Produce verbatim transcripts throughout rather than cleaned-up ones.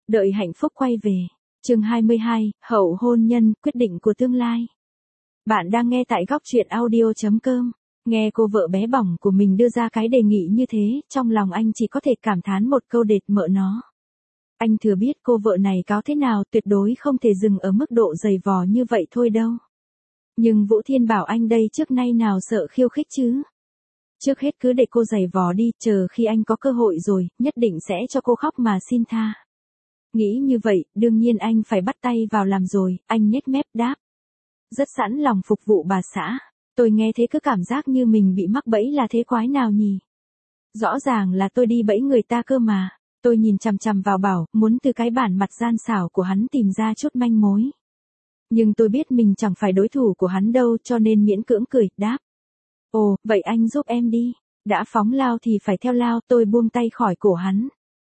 Đợi hạnh phúc quay về. Chương hai mươi hai, hậu hôn nhân, quyết định của tương lai. Bạn đang nghe tại góc truyện audio chấm com. Nghe cô vợ bé bỏng của mình đưa ra cái đề nghị như thế, trong lòng anh chỉ có thể cảm thán một câu đệt mợ nó. Anh thừa biết cô vợ này cáo thế nào, tuyệt đối không thể dừng ở mức độ dày vò như vậy thôi đâu. Nhưng Vũ Thiên bảo anh đây trước nay nào sợ khiêu khích chứ. Trước hết cứ để cô giày vò đi, chờ khi anh có cơ hội rồi, nhất định sẽ cho cô khóc mà xin tha. Nghĩ như vậy, đương nhiên anh phải bắt tay vào làm rồi, anh nhếch mép đáp. Rất sẵn lòng phục vụ bà xã. Tôi nghe thế cứ cảm giác như mình bị mắc bẫy là thế quái nào nhỉ? Rõ ràng là tôi đi bẫy người ta cơ mà. Tôi nhìn chằm chằm vào Bảo, muốn từ cái bản mặt gian xảo của hắn tìm ra chút manh mối. Nhưng tôi biết mình chẳng phải đối thủ của hắn đâu, cho nên miễn cưỡng cười, đáp. Ồ, vậy anh giúp em đi. Đã phóng lao thì phải theo lao, tôi buông tay khỏi cổ hắn.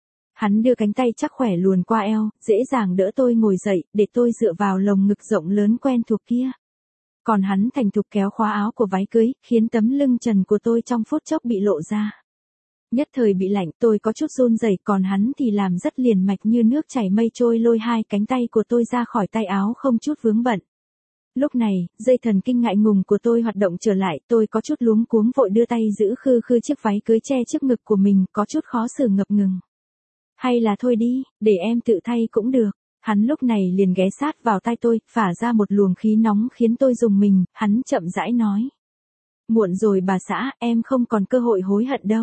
Hắn đưa cánh tay chắc khỏe luồn qua eo, dễ dàng đỡ tôi ngồi dậy, để tôi dựa vào lồng ngực rộng lớn quen thuộc kia. Còn hắn thành thục kéo khóa áo của váy cưới, khiến tấm lưng trần của tôi trong phút chốc bị lộ ra. Nhất thời bị lạnh, tôi có chút run rẩy, còn hắn thì làm rất liền mạch như nước chảy mây trôi, lôi hai cánh tay của tôi ra khỏi tay áo không chút vướng bận. Lúc này, dây thần kinh ngại ngùng của tôi hoạt động trở lại, tôi có chút luống cuống vội đưa tay giữ khư khư chiếc váy cưới che trước ngực của mình, có chút khó xử ngập ngừng. Hay là thôi đi, để em tự thay cũng được. Hắn lúc này liền ghé sát vào tai tôi, phả ra một luồng khí nóng khiến tôi rùng mình, hắn chậm rãi nói. Muộn rồi bà xã, em không còn cơ hội hối hận đâu.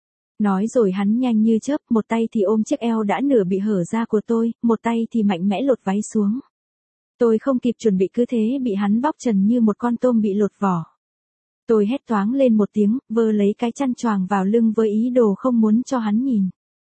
Nói rồi hắn nhanh như chớp, một tay thì ôm chiếc eo đã nửa bị hở ra của tôi, một tay thì mạnh mẽ lột váy xuống. Tôi không kịp chuẩn bị cứ thế bị hắn bóc trần như một con tôm bị lột vỏ. Tôi hét toáng lên một tiếng, vơ lấy cái chăn choàng vào lưng với ý đồ không muốn cho hắn nhìn.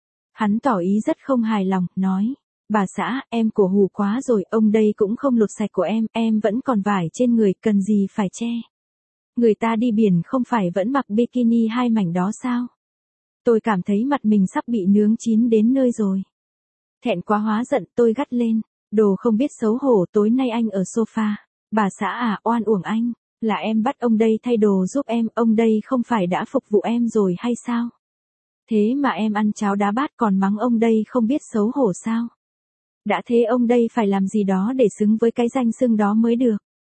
Hắn tỏ ý rất không hài lòng, nói. Bà xã, em cổ hù quá rồi, ông đây cũng không lột sạch của em, em vẫn còn vải trên người, cần gì phải che. Người ta đi biển không phải vẫn mặc bikini hai mảnh đó sao? Tôi cảm thấy mặt mình sắp bị nướng chín đến nơi rồi. Thẹn quá hóa giận, tôi gắt lên. Đồ không biết xấu hổ, tối nay anh ở sofa. Bà xã à, oan uổng anh. Là em bắt ông đây thay đồ giúp em, ông đây không phải đã phục vụ em rồi hay sao? Thế mà em ăn cháo đá bát còn mắng ông đây không biết xấu hổ sao? Đã thế ông đây phải làm gì đó để xứng với cái danh xưng đó mới được.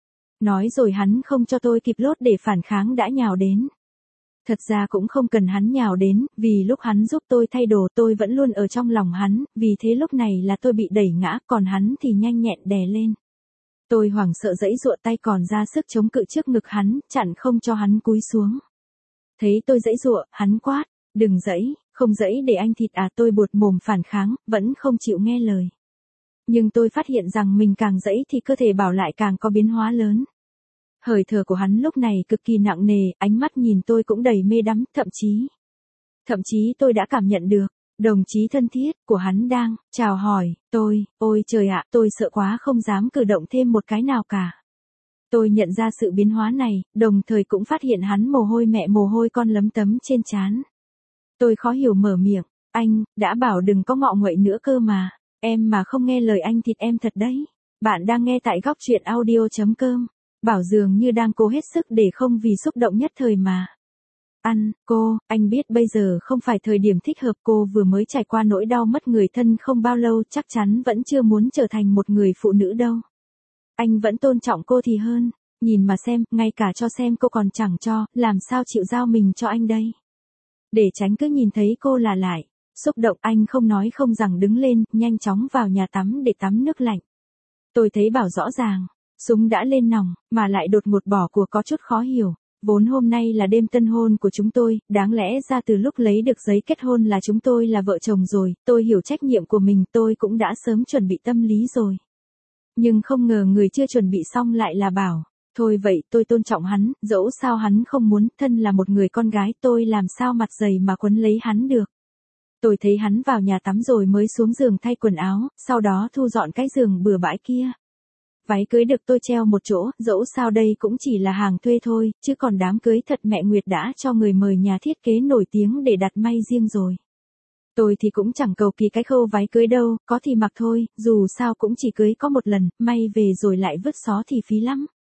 Nói rồi hắn không cho tôi kịp lốt để phản kháng đã nhào đến. Thật ra cũng không cần hắn nhào đến, vì lúc hắn giúp tôi thay đồ tôi vẫn luôn ở trong lòng hắn, vì thế lúc này là tôi bị đẩy ngã, còn hắn thì nhanh nhẹn đè lên. Tôi hoảng sợ giãy giụa tay còn ra sức chống cự trước ngực hắn, chặn không cho hắn cúi xuống. Thấy tôi giãy giụa, hắn quát, đừng giãy, không giãy để anh thịt à, tôi buột mồm phản kháng, vẫn không chịu nghe lời. Nhưng tôi phát hiện rằng mình càng giãy thì cơ thể Bảo lại càng có biến hóa lớn. Hơi thở của hắn lúc này cực kỳ nặng nề, ánh mắt nhìn tôi cũng đầy mê đắm, thậm chí. Thậm chí tôi đã cảm nhận được, đồng chí thân thiết của hắn đang chào hỏi tôi, ôi trời ạ, tôi sợ quá không dám cử động thêm một cái nào cả. Tôi nhận ra sự biến hóa này, đồng thời cũng phát hiện hắn mồ hôi mẹ mồ hôi con lấm tấm trên trán. Tôi khó hiểu mở miệng, anh, đã bảo đừng có ngọ nguậy nữa cơ mà, em mà không nghe lời anh thịt em thật đấy. Bạn đang nghe tại góc truyện audio chấm com. Bảo dường như đang cố hết sức để không vì xúc động nhất thời mà. Ăn, cô, anh biết bây giờ không phải thời điểm thích hợp, cô vừa mới trải qua nỗi đau mất người thân không bao lâu, chắc chắn vẫn chưa muốn trở thành một người phụ nữ đâu. Anh vẫn tôn trọng cô thì hơn, nhìn mà xem, ngay cả cho xem cô còn chẳng cho, làm sao chịu giao mình cho anh đây. Để tránh cứ nhìn thấy cô là lại, xúc động anh không nói không rằng đứng lên, nhanh chóng vào nhà tắm để tắm nước lạnh. Tôi thấy Bảo rõ ràng. Súng đã lên nòng, mà lại đột ngột bỏ cuộc có chút khó hiểu. Vốn hôm nay là đêm tân hôn của chúng tôi, đáng lẽ ra từ lúc lấy được giấy kết hôn là chúng tôi là vợ chồng rồi, tôi hiểu trách nhiệm của mình, tôi cũng đã sớm chuẩn bị tâm lý rồi. Nhưng không ngờ người chưa chuẩn bị xong lại là Bảo. Thôi vậy, tôi tôn trọng hắn, dẫu sao hắn không muốn, thân là một người con gái, tôi làm sao mặt dày mà quấn lấy hắn được. Tôi thấy hắn vào nhà tắm rồi mới xuống giường thay quần áo, sau đó thu dọn cái giường bừa bãi kia. Váy cưới được tôi treo một chỗ, dẫu sao đây cũng chỉ là hàng thuê thôi, chứ còn đám cưới thật mẹ Nguyệt đã cho người mời nhà thiết kế nổi tiếng để đặt may riêng rồi. Tôi thì cũng chẳng cầu kỳ cái khâu váy cưới đâu, có thì mặc thôi, dù sao cũng chỉ cưới có một lần, may về rồi lại vứt xó thì phí lắm.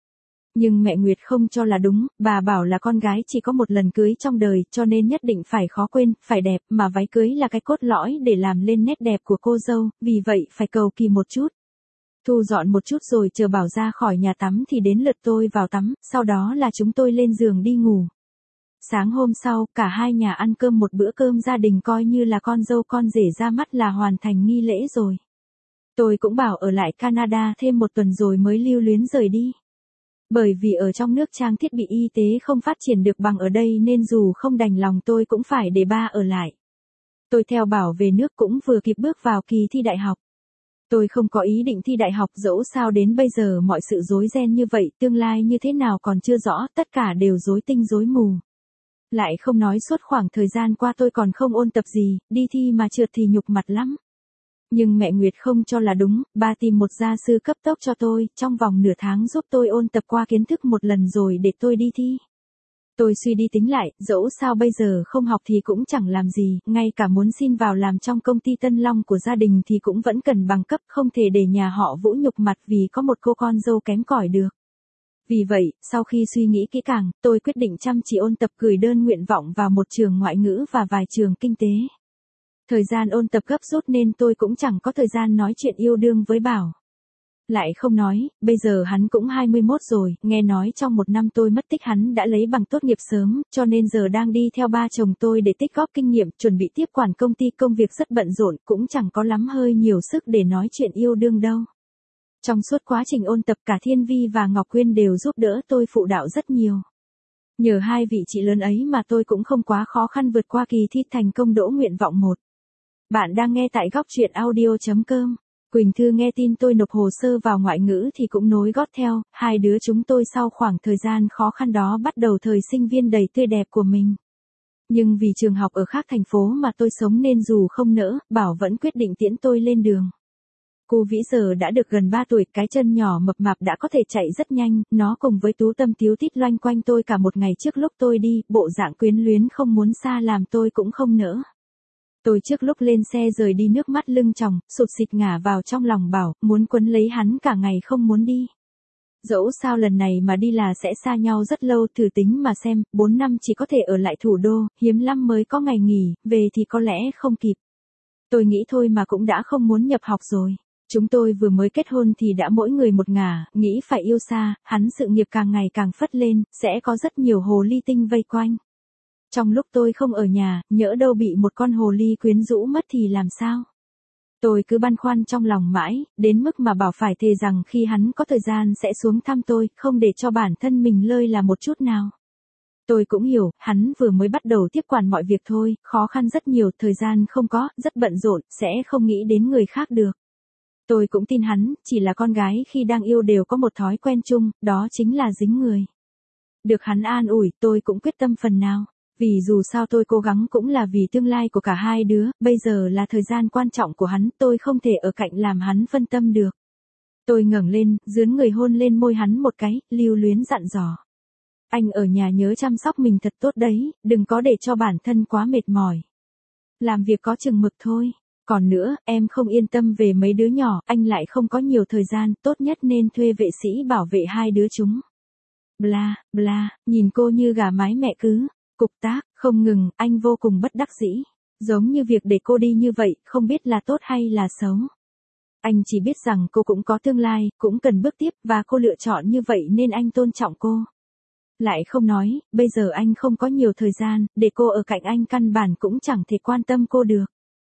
Nhưng mẹ Nguyệt không cho là đúng, bà bảo là con gái chỉ có một lần cưới trong đời, cho nên nhất định phải khó quên, phải đẹp, mà váy cưới là cái cốt lõi để làm lên nét đẹp của cô dâu, vì vậy phải cầu kỳ một chút. Thu dọn một chút rồi chờ Bảo ra khỏi nhà tắm thì đến lượt tôi vào tắm, sau đó là chúng tôi lên giường đi ngủ. Sáng hôm sau, cả hai nhà ăn cơm một bữa cơm gia đình coi như là con dâu con rể ra mắt là hoàn thành nghi lễ rồi. Tôi cũng bảo ở lại Canada thêm một tuần rồi mới lưu luyến rời đi. Bởi vì ở trong nước trang thiết bị y tế không phát triển được bằng ở đây nên dù không đành lòng tôi cũng phải để ba ở lại. Tôi theo Bảo về nước cũng vừa kịp bước vào kỳ thi đại học. Tôi không có ý định thi đại học dẫu sao đến bây giờ mọi sự rối ren như vậy, tương lai như thế nào còn chưa rõ, tất cả đều rối tinh rối mù. Lại không nói suốt khoảng thời gian qua tôi còn không ôn tập gì, đi thi mà trượt thì nhục mặt lắm. Nhưng mẹ Nguyệt không cho là đúng, ba tìm một gia sư cấp tốc cho tôi, trong vòng nửa tháng giúp tôi ôn tập qua kiến thức một lần rồi để tôi đi thi. Tôi suy đi tính lại, dẫu sao bây giờ không học thì cũng chẳng làm gì, ngay cả muốn xin vào làm trong công ty Tân Long của gia đình thì cũng vẫn cần bằng cấp, không thể để nhà họ Vũ nhục mặt vì có một cô con dâu kém cỏi được. Vì vậy, sau khi suy nghĩ kỹ càng, tôi quyết định chăm chỉ ôn tập gửi đơn nguyện vọng vào một trường ngoại ngữ và vài trường kinh tế. Thời gian ôn tập gấp rút nên tôi cũng chẳng có thời gian nói chuyện yêu đương với Bảo. Lại không nói, bây giờ hắn cũng hai mươi mốt rồi, nghe nói trong một năm tôi mất tích hắn đã lấy bằng tốt nghiệp sớm, cho nên giờ đang đi theo ba chồng tôi để tích góp kinh nghiệm, chuẩn bị tiếp quản công ty, công việc rất bận rộn, cũng chẳng có lắm hơi nhiều sức để nói chuyện yêu đương đâu. Trong suốt quá trình ôn tập cả Thiên Vi và Ngọc Quyên đều giúp đỡ tôi phụ đạo rất nhiều. Nhờ hai vị chị lớn ấy mà tôi cũng không quá khó khăn vượt qua kỳ thi thành công đỗ nguyện vọng một. Bạn đang nghe tại góc truyện audio chấm com. Quỳnh Thư nghe tin tôi nộp hồ sơ vào ngoại ngữ thì cũng nối gót theo, hai đứa chúng tôi sau khoảng thời gian khó khăn đó bắt đầu thời sinh viên đầy tươi đẹp của mình. Nhưng vì trường học ở khác thành phố mà tôi sống nên dù không nỡ, Bảo vẫn quyết định tiễn tôi lên đường. Cô Vĩ giờ đã được gần ba tuổi, cái chân nhỏ mập mạp đã có thể chạy rất nhanh, nó cùng với Tú Tâm tíu tít loanh quanh tôi cả một ngày trước lúc tôi đi, bộ dạng quyến luyến không muốn xa làm tôi cũng không nỡ. Tôi trước lúc lên xe rời đi nước mắt lưng tròng, sụt sịt ngả vào trong lòng Bảo, muốn quấn lấy hắn cả ngày không muốn đi. Dẫu sao lần này mà đi là sẽ xa nhau rất lâu, thử tính mà xem, bốn năm chỉ có thể ở lại thủ đô, hiếm lắm mới có ngày nghỉ, về thì có lẽ không kịp. Tôi nghĩ thôi mà cũng đã không muốn nhập học rồi. Chúng tôi vừa mới kết hôn thì đã mỗi người một ngả, nghĩ phải yêu xa, hắn sự nghiệp càng ngày càng phất lên, sẽ có rất nhiều hồ ly tinh vây quanh. Trong lúc tôi không ở nhà, nhỡ đâu bị một con hồ ly quyến rũ mất thì làm sao? Tôi cứ băn khoăn trong lòng mãi, đến mức mà Bảo phải thề rằng khi hắn có thời gian sẽ xuống thăm tôi, không để cho bản thân mình lơi là một chút nào. Tôi cũng hiểu, hắn vừa mới bắt đầu tiếp quản mọi việc thôi, khó khăn rất nhiều, thời gian không có, rất bận rộn, sẽ không nghĩ đến người khác được. Tôi cũng tin hắn, chỉ là con gái khi đang yêu đều có một thói quen chung, đó chính là dính người. Được hắn an ủi, tôi cũng quyết tâm phần nào. Vì dù sao tôi cố gắng cũng là vì tương lai của cả hai đứa, bây giờ là thời gian quan trọng của hắn, tôi không thể ở cạnh làm hắn phân tâm được. Tôi ngẩng lên, dướn người hôn lên môi hắn một cái, lưu luyến dặn dò. Anh ở nhà nhớ chăm sóc mình thật tốt đấy, đừng có để cho bản thân quá mệt mỏi. Làm việc có chừng mực thôi. Còn nữa, em không yên tâm về mấy đứa nhỏ, anh lại không có nhiều thời gian, tốt nhất nên thuê vệ sĩ bảo vệ hai đứa chúng. Bla, bla, nhìn cô như gà mái mẹ cứ. Cục tác, không ngừng, anh vô cùng bất đắc dĩ. Giống như việc để cô đi như vậy, không biết là tốt hay là xấu. Anh chỉ biết rằng cô cũng có tương lai, cũng cần bước tiếp, và cô lựa chọn như vậy nên anh tôn trọng cô. Lại không nói, bây giờ anh không có nhiều thời gian, để cô ở cạnh anh căn bản cũng chẳng thể quan tâm cô được.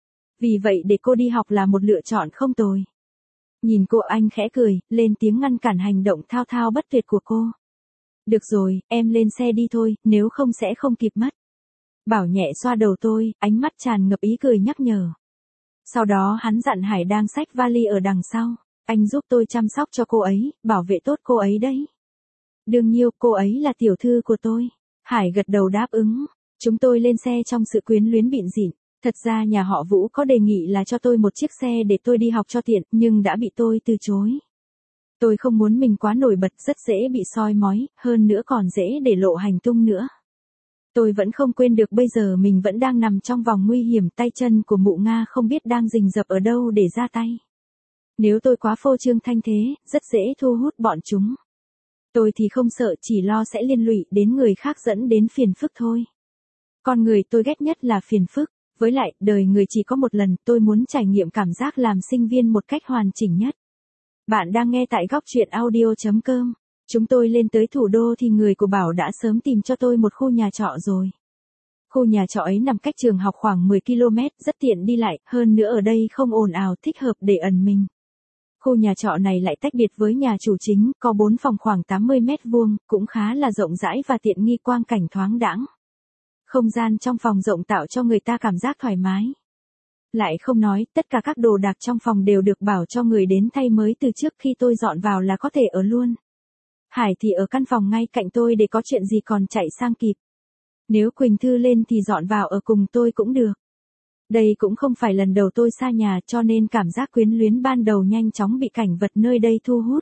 Vì vậy để cô đi học là một lựa chọn không tồi. Nhìn cô anh khẽ cười, lên tiếng ngăn cản hành động thao thao bất tuyệt của cô. Được rồi, em lên xe đi thôi, nếu không sẽ không kịp mất. Bảo nhẹ xoa đầu tôi, ánh mắt tràn ngập ý cười nhắc nhở. Sau đó hắn dặn Hải đang xách vali ở đằng sau. Anh giúp tôi chăm sóc cho cô ấy, bảo vệ tốt cô ấy đấy. Đương nhiên, cô ấy là tiểu thư của tôi. Hải gật đầu đáp ứng. Chúng tôi lên xe trong sự quyến luyến bịn rỉn. Thật ra nhà họ Vũ có đề nghị là cho tôi một chiếc xe để tôi đi học cho tiện, nhưng đã bị tôi từ chối. Tôi không muốn mình quá nổi bật, rất dễ bị soi mói, hơn nữa còn dễ để lộ hành tung nữa. Tôi vẫn không quên được bây giờ mình vẫn đang nằm trong vòng nguy hiểm, tay chân của mụ Nga không biết đang rình rập ở đâu để ra tay. Nếu tôi quá phô trương thanh thế, rất dễ thu hút bọn chúng. Tôi thì không sợ, chỉ lo sẽ liên lụy đến người khác dẫn đến phiền phức thôi. Con người tôi ghét nhất là phiền phức, với lại, đời người chỉ có một lần, tôi muốn trải nghiệm cảm giác làm sinh viên một cách hoàn chỉnh nhất. Bạn đang nghe tại góc truyện audio.com. Chúng tôi lên tới thủ đô thì người của Bảo đã sớm tìm cho tôi một khu nhà trọ rồi. Khu nhà trọ ấy nằm cách trường học khoảng mười ki lô mét, rất tiện đi lại, hơn nữa ở đây không ồn ào, thích hợp để ẩn mình. Khu nhà trọ này lại tách biệt với nhà chủ chính, có bốn phòng khoảng tám mươi mét vuông, cũng khá là rộng rãi và tiện nghi, quang cảnh thoáng đãng. Không gian trong phòng rộng tạo cho người ta cảm giác thoải mái. Lại không nói, tất cả các đồ đạc trong phòng đều được bảo cho người đến thay mới từ trước khi tôi dọn vào là có thể ở luôn. Hải thì ở căn phòng ngay cạnh tôi để có chuyện gì còn chạy sang kịp. Nếu Quỳnh Thư lên thì dọn vào ở cùng tôi cũng được. Đây cũng không phải lần đầu tôi xa nhà cho nên cảm giác quyến luyến ban đầu nhanh chóng bị cảnh vật nơi đây thu hút.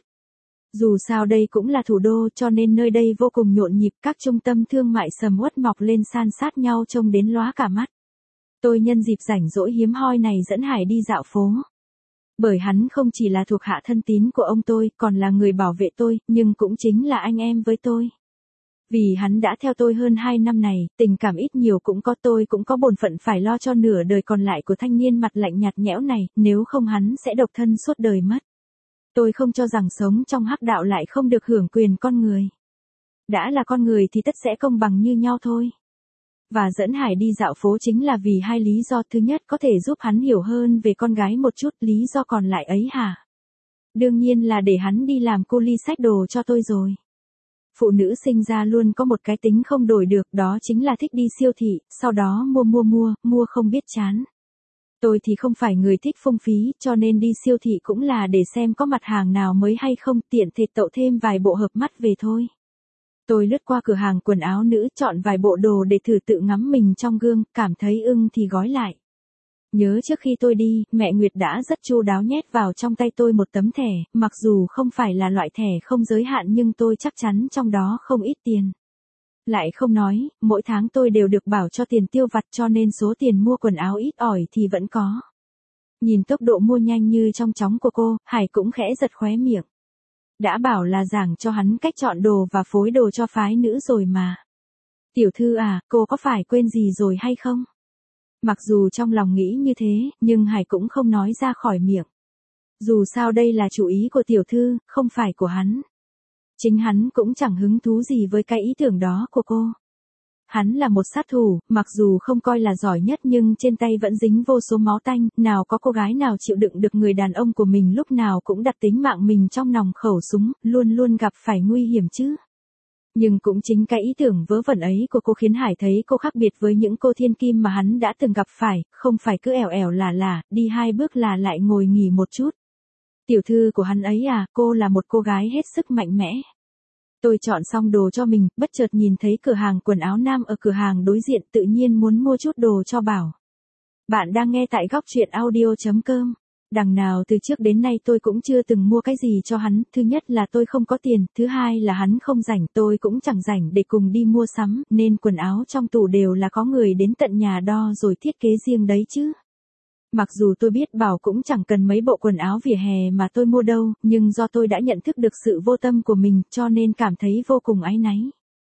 Dù sao đây cũng là thủ đô cho nên nơi đây vô cùng nhộn nhịp, các trung tâm thương mại sầm uất mọc lên san sát nhau trông đến lóa cả mắt. Tôi nhân dịp rảnh rỗi hiếm hoi này dẫn Hải đi dạo phố. Bởi hắn không chỉ là thuộc hạ thân tín của ông tôi, còn là người bảo vệ tôi, nhưng cũng chính là anh em với tôi. Vì hắn đã theo tôi hơn hai năm này, tình cảm ít nhiều cũng có, tôi cũng có bổn phận phải lo cho nửa đời còn lại của thanh niên mặt lạnh nhạt nhẽo này, nếu không hắn sẽ độc thân suốt đời mất. Tôi không cho rằng sống trong hắc đạo lại không được hưởng quyền con người. Đã là con người thì tất sẽ công bằng như nhau thôi. Và dẫn Hải đi dạo phố chính là vì hai lý do. Thứ nhất, có thể giúp hắn hiểu hơn về con gái một chút, lý do còn lại ấy hả? Đương nhiên là để hắn đi làm cu li xách đồ cho tôi rồi. Phụ nữ sinh ra luôn có một cái tính không đổi được, đó chính là thích đi siêu thị, sau đó mua mua mua, mua không biết chán. Tôi thì không phải người thích phung phí, cho nên đi siêu thị cũng là để xem có mặt hàng nào mới hay không, tiện thể tậu thêm vài bộ hợp mắt về thôi. Tôi lướt qua cửa hàng quần áo nữ, chọn vài bộ đồ để thử tự ngắm mình trong gương, cảm thấy ưng thì gói lại. Nhớ trước khi tôi đi, mẹ Nguyệt đã rất chu đáo nhét vào trong tay tôi một tấm thẻ, mặc dù không phải là loại thẻ không giới hạn nhưng tôi chắc chắn trong đó không ít tiền. Lại không nói, mỗi tháng tôi đều được bảo cho tiền tiêu vặt cho nên số tiền mua quần áo ít ỏi thì vẫn có. Nhìn tốc độ mua nhanh như trong chóng của cô, Hải cũng khẽ giật khóe miệng. Đã bảo là giảng cho hắn cách chọn đồ và phối đồ cho phái nữ rồi mà. Tiểu thư à, cô có phải quên gì rồi hay không? Mặc dù trong lòng nghĩ như thế, nhưng Hải cũng không nói ra khỏi miệng. Dù sao đây là chủ ý của tiểu thư, không phải của hắn. Chính hắn cũng chẳng hứng thú gì với cái ý tưởng đó của cô. Hắn là một sát thủ, mặc dù không coi là giỏi nhất nhưng trên tay vẫn dính vô số máu tanh, nào có cô gái nào chịu đựng được người đàn ông của mình lúc nào cũng đặt tính mạng mình trong nòng khẩu súng, luôn luôn gặp phải nguy hiểm chứ. Nhưng cũng chính cái ý tưởng vớ vẩn ấy của cô khiến Hải thấy cô khác biệt với những cô thiên kim mà hắn đã từng gặp phải, không phải cứ ẻo ẻo là là, đi hai bước là lại ngồi nghỉ một chút. Tiểu thư của hắn ấy à, cô là một cô gái hết sức mạnh mẽ. Tôi chọn xong đồ cho mình, bất chợt nhìn thấy cửa hàng quần áo nam ở cửa hàng đối diện, tự nhiên muốn mua chút đồ cho Bảo. Bạn đang nghe tại góc truyện audio.com. Đằng nào từ trước đến nay tôi cũng chưa từng mua cái gì cho hắn, thứ nhất là tôi không có tiền, thứ hai là hắn không rảnh, tôi cũng chẳng rảnh để cùng đi mua sắm, nên quần áo trong tủ đều là có người đến tận nhà đo rồi thiết kế riêng đấy chứ. Mặc dù tôi biết Bảo cũng chẳng cần mấy bộ quần áo vỉa hè mà tôi mua đâu, nhưng do tôi đã nhận thức được sự vô tâm của mình cho nên cảm thấy vô cùng áy náy.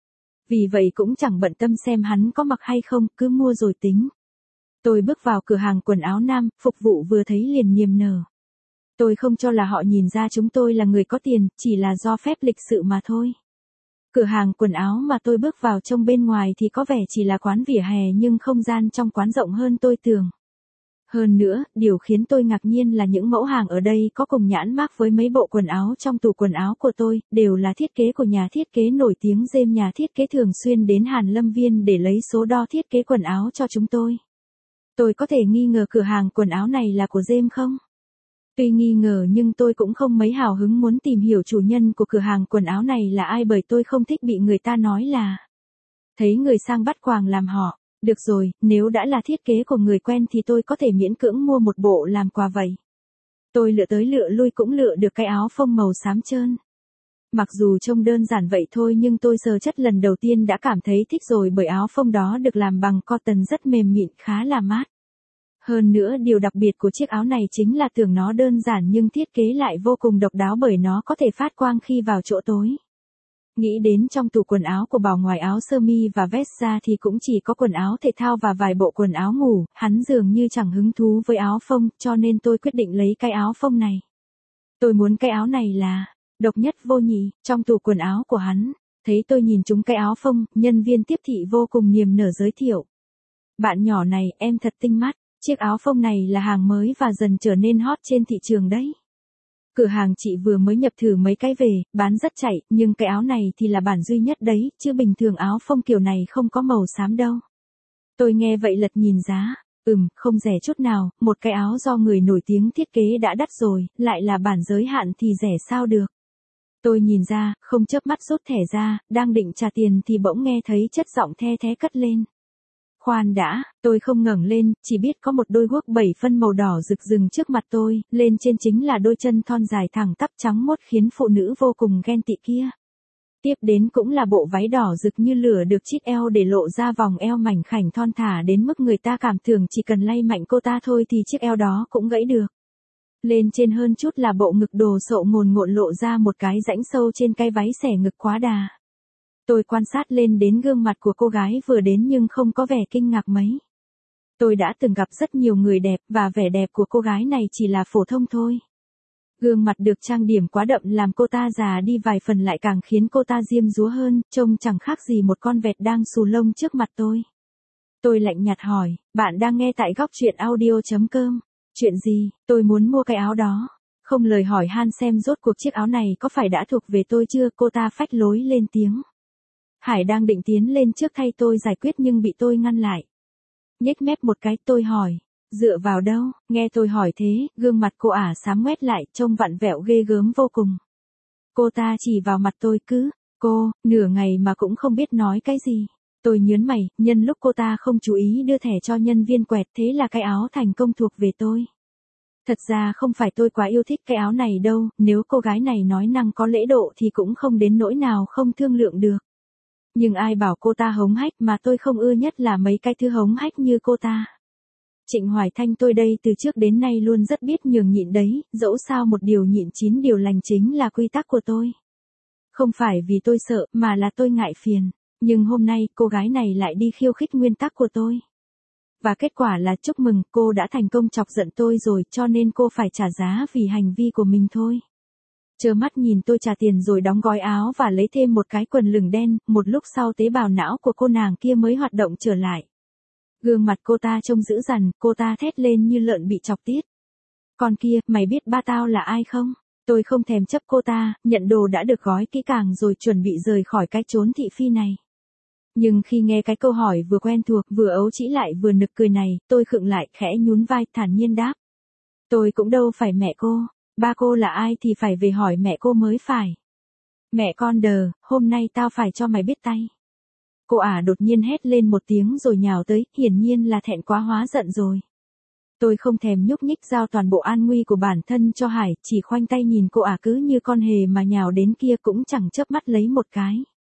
Vì vậy cũng chẳng bận tâm xem hắn có mặc hay không, cứ mua rồi tính. Tôi bước vào cửa hàng quần áo nam, phục vụ vừa thấy liền niềm nở. Tôi không cho là họ nhìn ra chúng tôi là người có tiền, chỉ là do phép lịch sự mà thôi. Cửa hàng quần áo mà tôi bước vào trông bên ngoài thì có vẻ chỉ là quán vỉa hè nhưng không gian trong quán rộng hơn tôi tưởng. Hơn nữa, điều khiến tôi ngạc nhiên là những mẫu hàng ở đây có cùng nhãn mác với mấy bộ quần áo trong tủ quần áo của tôi, đều là thiết kế của nhà thiết kế nổi tiếng James, nhà thiết kế thường xuyên đến Hàn Lâm Viên để lấy số đo thiết kế quần áo cho chúng tôi. Tôi có thể nghi ngờ cửa hàng quần áo này là của James không? Tuy nghi ngờ nhưng tôi cũng không mấy hào hứng muốn tìm hiểu chủ nhân của cửa hàng quần áo này là ai, bởi tôi không thích bị người ta nói là thấy người sang bắt quàng làm họ. Được rồi, nếu đã là thiết kế của người quen thì tôi có thể miễn cưỡng mua một bộ làm quà vậy. Tôi lựa tới lựa lui cũng lựa được cái áo phông màu xám trơn. Mặc dù trông đơn giản vậy thôi nhưng tôi sờ chất lần đầu tiên đã cảm thấy thích rồi, bởi áo phông đó được làm bằng cotton rất mềm mịn, khá là mát. Hơn nữa điều đặc biệt của chiếc áo này chính là tưởng nó đơn giản nhưng thiết kế lại vô cùng độc đáo bởi nó có thể phát quang khi vào chỗ tối. Nghĩ đến trong tủ quần áo của Bảo ngoài áo sơ mi và vest ra thì cũng chỉ có quần áo thể thao và vài bộ quần áo ngủ, hắn dường như chẳng hứng thú với áo phông, cho nên tôi quyết định lấy cái áo phông này. Tôi muốn cái áo này là độc nhất vô nhị trong tủ quần áo của hắn. Thấy tôi nhìn trúng cái áo phông, nhân viên tiếp thị vô cùng niềm nở giới thiệu. Bạn nhỏ này, em thật tinh mắt, chiếc áo phông này là hàng mới và dần trở nên hot trên thị trường đấy. Cửa hàng chị vừa mới nhập thử mấy cái về, bán rất chạy, nhưng cái áo này thì là bản duy nhất đấy, chứ bình thường áo phông kiểu này không có màu xám đâu. Tôi nghe vậy lật nhìn giá, ừm, không rẻ chút nào, một cái áo do người nổi tiếng thiết kế đã đắt rồi, lại là bản giới hạn thì rẻ sao được. Tôi nhìn ra, không chớp mắt rút thẻ ra, đang định trả tiền thì bỗng nghe thấy chất giọng the thé cất lên. Khoan đã, tôi không ngẩng lên, chỉ biết có một đôi guốc bảy phân màu đỏ rực rừng trước mặt tôi, lên trên chính là đôi chân thon dài thẳng tắp trắng mốt khiến phụ nữ vô cùng ghen tị kia. Tiếp đến cũng là bộ váy đỏ rực như lửa được chít eo để lộ ra vòng eo mảnh khảnh thon thả đến mức người ta cảm tưởng chỉ cần lay mạnh cô ta thôi thì chiếc eo đó cũng gãy được. Lên trên hơn chút là bộ ngực đồ sộ ngồn ngộn lộ ra một cái rãnh sâu trên cái váy xẻ ngực quá đà. Tôi quan sát lên đến gương mặt của cô gái vừa đến nhưng không có vẻ kinh ngạc mấy. Tôi đã từng gặp rất nhiều người đẹp và vẻ đẹp của cô gái này chỉ là phổ thông thôi. Gương mặt được trang điểm quá đậm làm cô ta già đi vài phần lại càng khiến cô ta diêm dúa hơn, trông chẳng khác gì một con vẹt đang xù lông trước mặt tôi. Tôi lạnh nhạt hỏi, bạn đang nghe tại góc truyện audio chấm com. Chuyện gì, tôi muốn mua cái áo đó. Không lời hỏi han xem rốt cuộc chiếc áo này có phải đã thuộc về tôi chưa, cô ta phách lối lên tiếng. Hải đang định tiến lên trước thay tôi giải quyết nhưng bị tôi ngăn lại. Nhếch mép một cái tôi hỏi, dựa vào đâu, nghe tôi hỏi thế, gương mặt cô ả xám ngoét lại, trông vặn vẹo ghê gớm vô cùng. Cô ta chỉ vào mặt tôi cứ, cô, nửa ngày mà cũng không biết nói cái gì. Tôi nhớn mày, nhân lúc cô ta không chú ý đưa thẻ cho nhân viên quẹt thế là cái áo thành công thuộc về tôi. Thật ra không phải tôi quá yêu thích cái áo này đâu, nếu cô gái này nói năng có lễ độ thì cũng không đến nỗi nào không thương lượng được. Nhưng ai bảo cô ta hống hách mà tôi không ưa nhất là mấy cái thứ hống hách như cô ta. Trịnh Hoài Thanh tôi đây từ trước đến nay luôn rất biết nhường nhịn đấy, dẫu sao một điều nhịn chín điều lành chính là quy tắc của tôi. Không phải vì tôi sợ mà là tôi ngại phiền, nhưng hôm nay cô gái này lại đi khiêu khích nguyên tắc của tôi. Và kết quả là chúc mừng cô đã thành công chọc giận tôi rồi cho nên cô phải trả giá vì hành vi của mình thôi. Trơ mắt nhìn tôi trả tiền rồi đóng gói áo và lấy thêm một cái quần lửng đen, một lúc sau tế bào não của cô nàng kia mới hoạt động trở lại. Gương mặt cô ta trông dữ dằn, cô ta thét lên như lợn bị chọc tiết. Con kia, mày biết ba tao là ai không? Tôi không thèm chấp cô ta, nhận đồ đã được gói kỹ càng rồi chuẩn bị rời khỏi cái chốn thị phi này. Nhưng khi nghe cái câu hỏi vừa quen thuộc vừa ấu trĩ lại vừa nực cười này, tôi khựng lại khẽ nhún vai thản nhiên đáp. Tôi cũng đâu phải mẹ cô. Ba cô là ai thì phải về hỏi mẹ cô mới phải. Mẹ con đờ, hôm nay tao phải cho mày biết tay. Cô ả đột nhiên hét lên một tiếng rồi nhào tới, hiển nhiên là thẹn quá hóa giận rồi. Tôi không thèm nhúc nhích giao toàn bộ an nguy của bản thân cho Hải, chỉ khoanh tay nhìn cô ả cứ như con hề mà nhào đến kia cũng chẳng chớp mắt lấy một cái.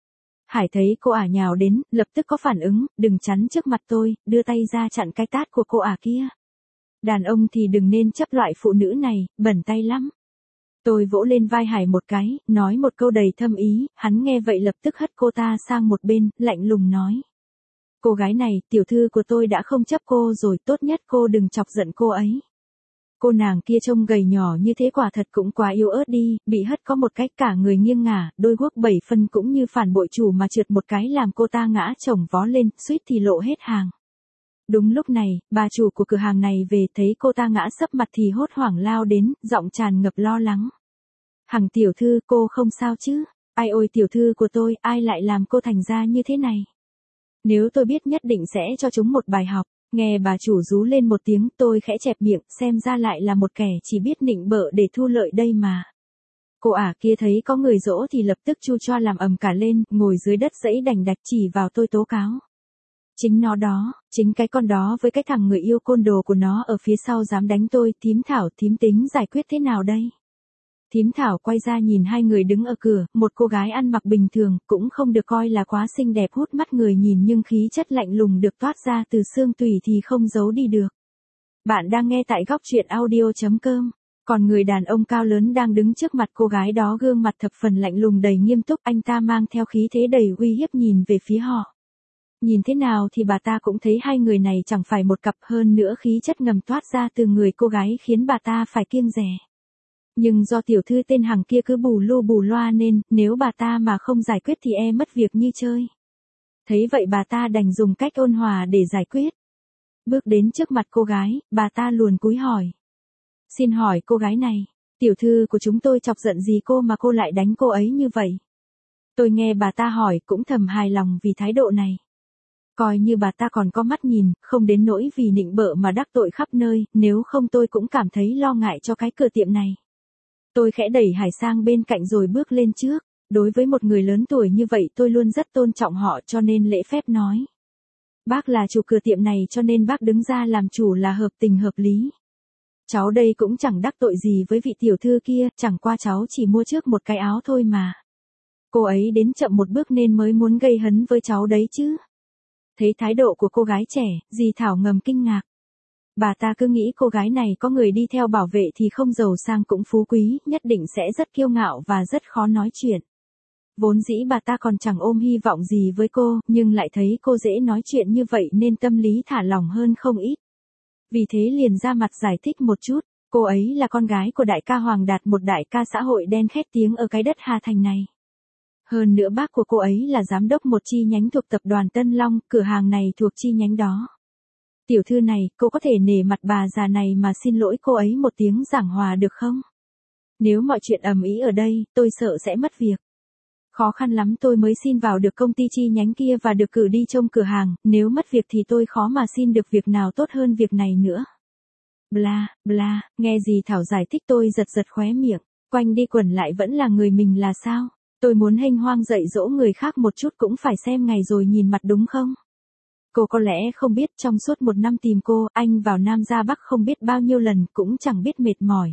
Hải thấy cô ả nhào đến, lập tức có phản ứng, đừng chắn trước mặt tôi, đưa tay ra chặn cái tát của cô ả kia. Đàn ông thì đừng nên chấp loại phụ nữ này, bẩn tay lắm. Tôi vỗ lên vai Hải một cái, nói một câu đầy thâm ý, hắn nghe vậy lập tức hất cô ta sang một bên, lạnh lùng nói. Cô gái này, tiểu thư của tôi đã không chấp cô rồi, tốt nhất cô đừng chọc giận cô ấy. Cô nàng kia trông gầy nhỏ như thế quả thật cũng quá yếu ớt đi, bị hất có một cách cả người nghiêng ngả, đôi guốc bảy phân cũng như phản bội chủ mà trượt một cái làm cô ta ngã chồng vó lên, suýt thì lộ hết hàng. Đúng lúc này, bà chủ của cửa hàng này về thấy cô ta ngã sấp mặt thì hốt hoảng lao đến, giọng tràn ngập lo lắng. Hằng tiểu thư, cô không sao chứ? Ai ôi tiểu thư của tôi, ai lại làm cô thành ra như thế này? Nếu tôi biết nhất định sẽ cho chúng một bài học. Nghe bà chủ rú lên một tiếng, tôi khẽ chẹp miệng, xem ra lại là một kẻ chỉ biết nịnh bợ để thu lợi đây mà. Cô ả kia thấy có người dỗ thì lập tức chu choa làm ầm cả lên, ngồi dưới đất dẫy đành đạch chỉ vào tôi tố cáo. Chính nó đó, chính cái con đó với cái thằng người yêu côn đồ của nó ở phía sau dám đánh tôi, thím Thảo, thím tính giải quyết thế nào đây? Thím Thảo quay ra nhìn hai người đứng ở cửa, một cô gái ăn mặc bình thường, cũng không được coi là quá xinh đẹp hút mắt người nhìn nhưng khí chất lạnh lùng được toát ra từ xương tủy thì không giấu đi được. Bạn đang nghe tại góc truyện audio chấm com. Còn người đàn ông cao lớn đang đứng trước mặt cô gái đó gương mặt thập phần lạnh lùng đầy nghiêm túc, anh ta mang theo khí thế đầy uy hiếp nhìn về phía họ. Nhìn thế nào thì bà ta cũng thấy hai người này chẳng phải một cặp, hơn nữa khí chất ngầm toát ra từ người cô gái khiến bà ta phải kiêng dè. Nhưng do tiểu thư tên Hằng kia cứ bù lu bù loa nên, nếu bà ta mà không giải quyết thì e mất việc như chơi. Thấy vậy bà ta đành dùng cách ôn hòa để giải quyết. Bước đến trước mặt cô gái, bà ta luồn cúi hỏi. Xin hỏi cô gái này, tiểu thư của chúng tôi chọc giận gì cô mà cô lại đánh cô ấy như vậy? Tôi nghe bà ta hỏi cũng thầm hài lòng vì thái độ này. Coi như bà ta còn có mắt nhìn, không đến nỗi vì nịnh bợ mà đắc tội khắp nơi, nếu không tôi cũng cảm thấy lo ngại cho cái cửa tiệm này. Tôi khẽ đẩy Hải sang bên cạnh rồi bước lên trước. Đối với một người lớn tuổi như vậy tôi luôn rất tôn trọng họ cho nên lễ phép nói. Bác là chủ cửa tiệm này cho nên bác đứng ra làm chủ là hợp tình hợp lý. Cháu đây cũng chẳng đắc tội gì với vị tiểu thư kia, chẳng qua cháu chỉ mua trước một cái áo thôi mà. Cô ấy đến chậm một bước nên mới muốn gây hấn với cháu đấy chứ. Thấy thái độ của cô gái trẻ, dì Thảo ngầm kinh ngạc. Bà ta cứ nghĩ cô gái này có người đi theo bảo vệ thì không giàu sang cũng phú quý, nhất định sẽ rất kiêu ngạo và rất khó nói chuyện. Vốn dĩ bà ta còn chẳng ôm hy vọng gì với cô, nhưng lại thấy cô dễ nói chuyện như vậy nên tâm lý thả lỏng hơn không ít. Vì thế liền ra mặt giải thích một chút, cô ấy là con gái của đại ca Hoàng Đạt, một đại ca xã hội đen khét tiếng ở cái đất Hà Thành này. Hơn nữa bác của cô ấy là giám đốc một chi nhánh thuộc tập đoàn Tân Long, cửa hàng này thuộc chi nhánh đó. Tiểu thư này, cô có thể nể mặt bà già này mà xin lỗi cô ấy một tiếng giảng hòa được không? Nếu mọi chuyện ầm ĩ ở đây, tôi sợ sẽ mất việc. Khó khăn lắm tôi mới xin vào được công ty chi nhánh kia và được cử đi trông cửa hàng, nếu mất việc thì tôi khó mà xin được việc nào tốt hơn việc này nữa. Bla, bla, nghe gì Thảo giải thích tôi giật giật khóe miệng, quanh đi quẩn lại vẫn là người mình là sao? Tôi muốn hênh hoang dạy dỗ người khác một chút cũng phải xem ngày rồi nhìn mặt đúng không? Cô có lẽ không biết trong suốt một năm tìm cô, anh vào Nam ra Bắc không biết bao nhiêu lần cũng chẳng biết mệt mỏi.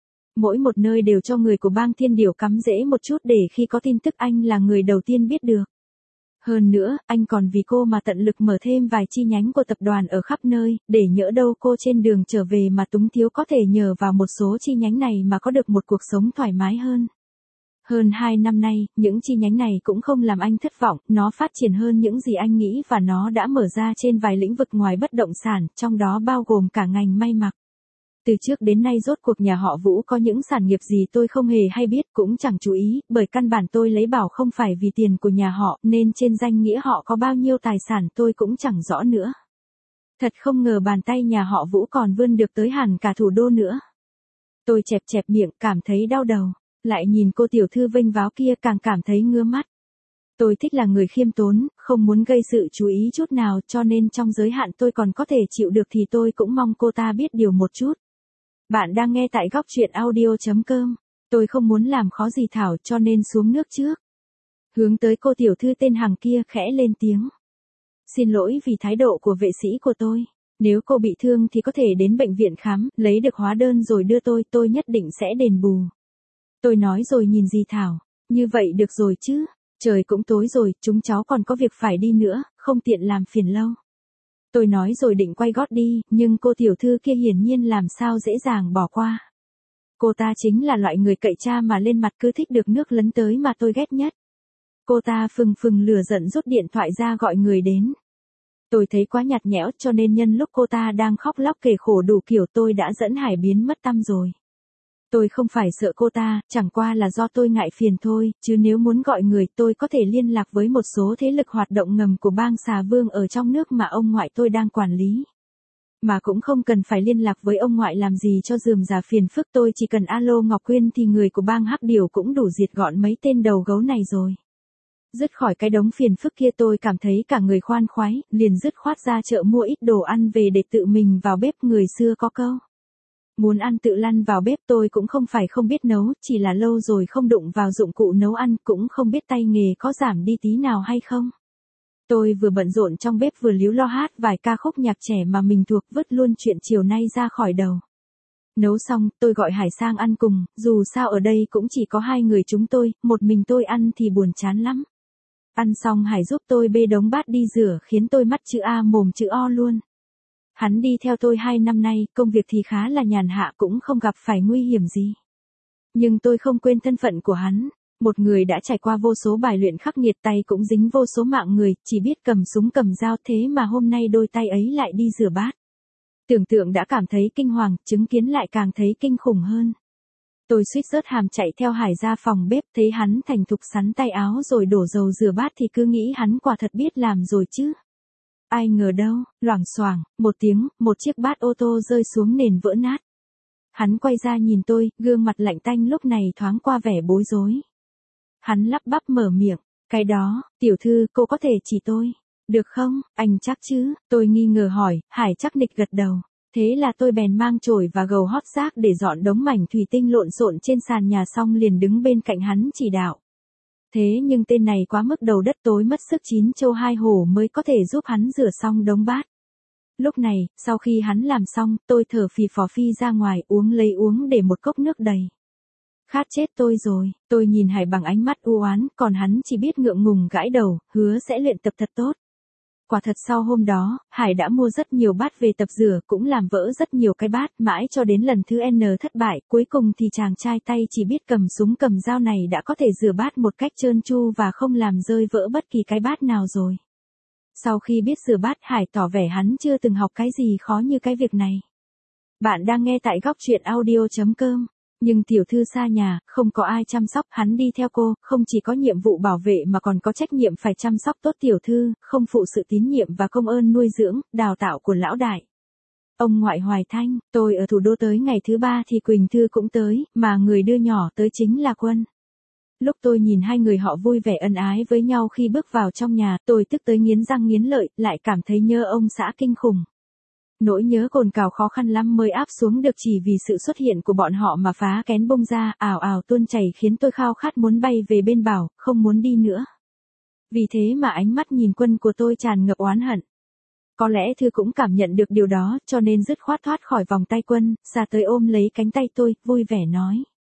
Mỗi một nơi đều cho người của bang Thiên Điểu cắm rễ một chút để khi có tin tức anh là người đầu tiên biết được. Hơn nữa, anh còn vì cô mà tận lực mở thêm vài chi nhánh của tập đoàn ở khắp nơi, để nhỡ đâu cô trên đường trở về mà túng thiếu có thể nhờ vào một số chi nhánh này mà có được một cuộc sống thoải mái hơn. Hơn hai năm nay, những chi nhánh này cũng không làm anh thất vọng, nó phát triển hơn những gì anh nghĩ và nó đã mở ra trên vài lĩnh vực ngoài bất động sản, trong đó bao gồm cả ngành may mặc. Từ trước đến nay rốt cuộc nhà họ Vũ có những sản nghiệp gì tôi không hề hay biết cũng chẳng chú ý, bởi căn bản tôi lấy bảo không phải vì tiền của nhà họ, nên trên danh nghĩa họ có bao nhiêu tài sản tôi cũng chẳng rõ nữa. Thật không ngờ bàn tay nhà họ Vũ còn vươn được tới hẳn cả thủ đô nữa. Tôi chẹp chẹp miệng, cảm thấy đau đầu, lại nhìn cô tiểu thư vênh váo kia càng cảm thấy ngứa mắt. Tôi thích là người khiêm tốn, không muốn gây sự chú ý chút nào cho nên trong giới hạn tôi còn có thể chịu được thì tôi cũng mong cô ta biết điều một chút. Bạn đang nghe tại góc truyện audio chấm com. Tôi không muốn làm khó gì Thảo cho nên xuống nước trước. Hướng tới cô tiểu thư tên Hằng kia khẽ lên tiếng. Xin lỗi vì thái độ của vệ sĩ của tôi. Nếu cô bị thương thì có thể đến bệnh viện khám, lấy được hóa đơn rồi đưa tôi, tôi nhất định sẽ đền bù. Tôi nói rồi nhìn dì Thảo. Như vậy được rồi chứ. Trời cũng tối rồi, chúng cháu còn có việc phải đi nữa, không tiện làm phiền lâu. Tôi nói rồi định quay gót đi, nhưng cô tiểu thư kia hiển nhiên làm sao dễ dàng bỏ qua. Cô ta chính là loại người cậy cha mà lên mặt cứ thích được nước lấn tới mà tôi ghét nhất. Cô ta phừng phừng lửa giận rút điện thoại ra gọi người đến. Tôi thấy quá nhạt nhẽo cho nên nhân lúc cô ta đang khóc lóc kể khổ đủ kiểu tôi đã dẫn Hải biến mất tăm rồi. Tôi không phải sợ cô ta, chẳng qua là do tôi ngại phiền thôi, chứ nếu muốn gọi người tôi có thể liên lạc với một số thế lực hoạt động ngầm của bang Xà Vương ở trong nước mà ông ngoại tôi đang quản lý. Mà cũng không cần phải liên lạc với ông ngoại làm gì cho rườm rà phiền phức, tôi chỉ cần alo Ngọc Quyên thì người của bang Hắc Điểu cũng đủ diệt gọn mấy tên đầu gấu này rồi. Dứt khỏi cái đống phiền phức kia tôi cảm thấy cả người khoan khoái, liền dứt khoát ra chợ mua ít đồ ăn về để tự mình vào bếp, người xưa có câu. Muốn ăn tự lăn vào bếp, tôi cũng không phải không biết nấu, chỉ là lâu rồi không đụng vào dụng cụ nấu ăn, cũng không biết tay nghề có giảm đi tí nào hay không. Tôi vừa bận rộn trong bếp vừa líu lo hát vài ca khúc nhạc trẻ mà mình thuộc, vứt luôn chuyện chiều nay ra khỏi đầu. Nấu xong, tôi gọi Hải sang ăn cùng, dù sao ở đây cũng chỉ có hai người chúng tôi, một mình tôi ăn thì buồn chán lắm. Ăn xong Hải giúp tôi bê đống bát đi rửa khiến tôi mắt chữ A mồm chữ O luôn. Hắn đi theo tôi hai năm nay, công việc thì khá là nhàn hạ cũng không gặp phải nguy hiểm gì. Nhưng tôi không quên thân phận của hắn. Một người đã trải qua vô số bài luyện khắc nghiệt, tay cũng dính vô số mạng người, chỉ biết cầm súng cầm dao, thế mà hôm nay đôi tay ấy lại đi rửa bát. Tưởng tượng đã cảm thấy kinh hoàng, chứng kiến lại càng thấy kinh khủng hơn. Tôi suýt rớt hàm chạy theo Hải ra phòng bếp, thấy hắn thành thục sắn tay áo rồi đổ dầu rửa bát thì cứ nghĩ hắn quả thật biết làm rồi chứ. Ai ngờ đâu, loảng xoảng, một tiếng, một chiếc bát ô tô rơi xuống nền vỡ nát. Hắn quay ra nhìn tôi, gương mặt lạnh tanh lúc này thoáng qua vẻ bối rối. Hắn lắp bắp mở miệng, cái đó, tiểu thư, cô có thể chỉ tôi, được không, anh chắc chứ, tôi nghi ngờ hỏi, Hải chắc nịch gật đầu. Thế là tôi bèn mang chổi và gầu hót rác để dọn đống mảnh thủy tinh lộn xộn trên sàn nhà xong liền đứng bên cạnh hắn chỉ đạo. Thế nhưng tên này quá mức đầu đất tối mất sức chín châu hai hổ mới có thể giúp hắn rửa xong đống bát. Lúc này, sau khi hắn làm xong, tôi thở phì phò phi ra ngoài uống lấy uống để một cốc nước đầy. Khát chết tôi rồi, tôi nhìn Hải bằng ánh mắt u oán, còn hắn chỉ biết ngượng ngùng gãi đầu, hứa sẽ luyện tập thật tốt. Quả thật sau hôm đó, Hải đã mua rất nhiều bát về tập rửa, cũng làm vỡ rất nhiều cái bát, mãi cho đến lần thứ N thất bại, cuối cùng thì chàng trai tay chỉ biết cầm súng cầm dao này đã có thể rửa bát một cách trơn tru và không làm rơi vỡ bất kỳ cái bát nào rồi. Sau khi biết rửa bát, Hải tỏ vẻ hắn chưa từng học cái gì khó như cái việc này. Bạn đang nghe tại góc truyện audio chấm com. Nhưng tiểu thư xa nhà, không có ai chăm sóc, hắn đi theo cô, không chỉ có nhiệm vụ bảo vệ mà còn có trách nhiệm phải chăm sóc tốt tiểu thư, không phụ sự tín nhiệm và công ơn nuôi dưỡng, đào tạo của lão đại. Ông ngoại Hoài Thanh, tôi ở thủ đô tới ngày thứ ba thì Quỳnh Thư cũng tới, mà người đưa nhỏ tới chính là Quân. Lúc tôi nhìn hai người họ vui vẻ ân ái với nhau khi bước vào trong nhà, tôi tức tới nghiến răng nghiến lợi, lại cảm thấy nhớ ông xã kinh khủng. Nỗi nhớ cồn cào khó khăn lắm mới áp xuống được, chỉ vì sự xuất hiện của bọn họ mà phá kén bung ra, ào ào tuôn chảy khiến tôi khao khát muốn bay về bên Bảo, không muốn đi nữa. Vì thế mà ánh mắt nhìn Quân của tôi tràn ngập oán hận. Có lẽ Thư cũng cảm nhận được điều đó, cho nên dứt khoát thoát khỏi vòng tay Quân, xa tới ôm lấy cánh tay tôi, vui vẻ nói.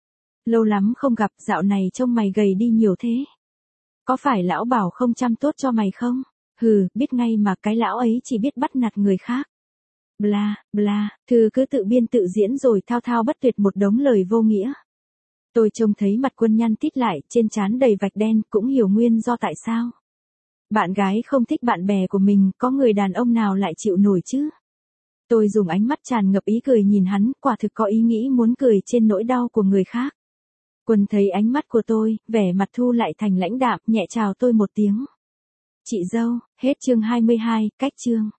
Lâu lắm không gặp, dạo này trông mày gầy đi nhiều thế. Có phải lão Bảo không chăm tốt cho mày không? Hừ, biết ngay mà, cái lão ấy chỉ biết bắt nạt người khác. Bla, bla, Thư cứ tự biên tự diễn rồi thao thao bất tuyệt một đống lời vô nghĩa. Tôi trông thấy mặt Quân nhăn tít lại, trên trán đầy vạch đen, cũng hiểu nguyên do tại sao. Bạn gái không thích bạn bè của mình, có người đàn ông nào lại chịu nổi chứ? Tôi dùng ánh mắt tràn ngập ý cười nhìn hắn, quả thực có ý nghĩ muốn cười trên nỗi đau của người khác. Quân thấy ánh mắt của tôi, vẻ mặt thu lại thành lãnh đạm, nhẹ chào tôi một tiếng. Chị dâu, hết chương hai mươi hai, cách chương.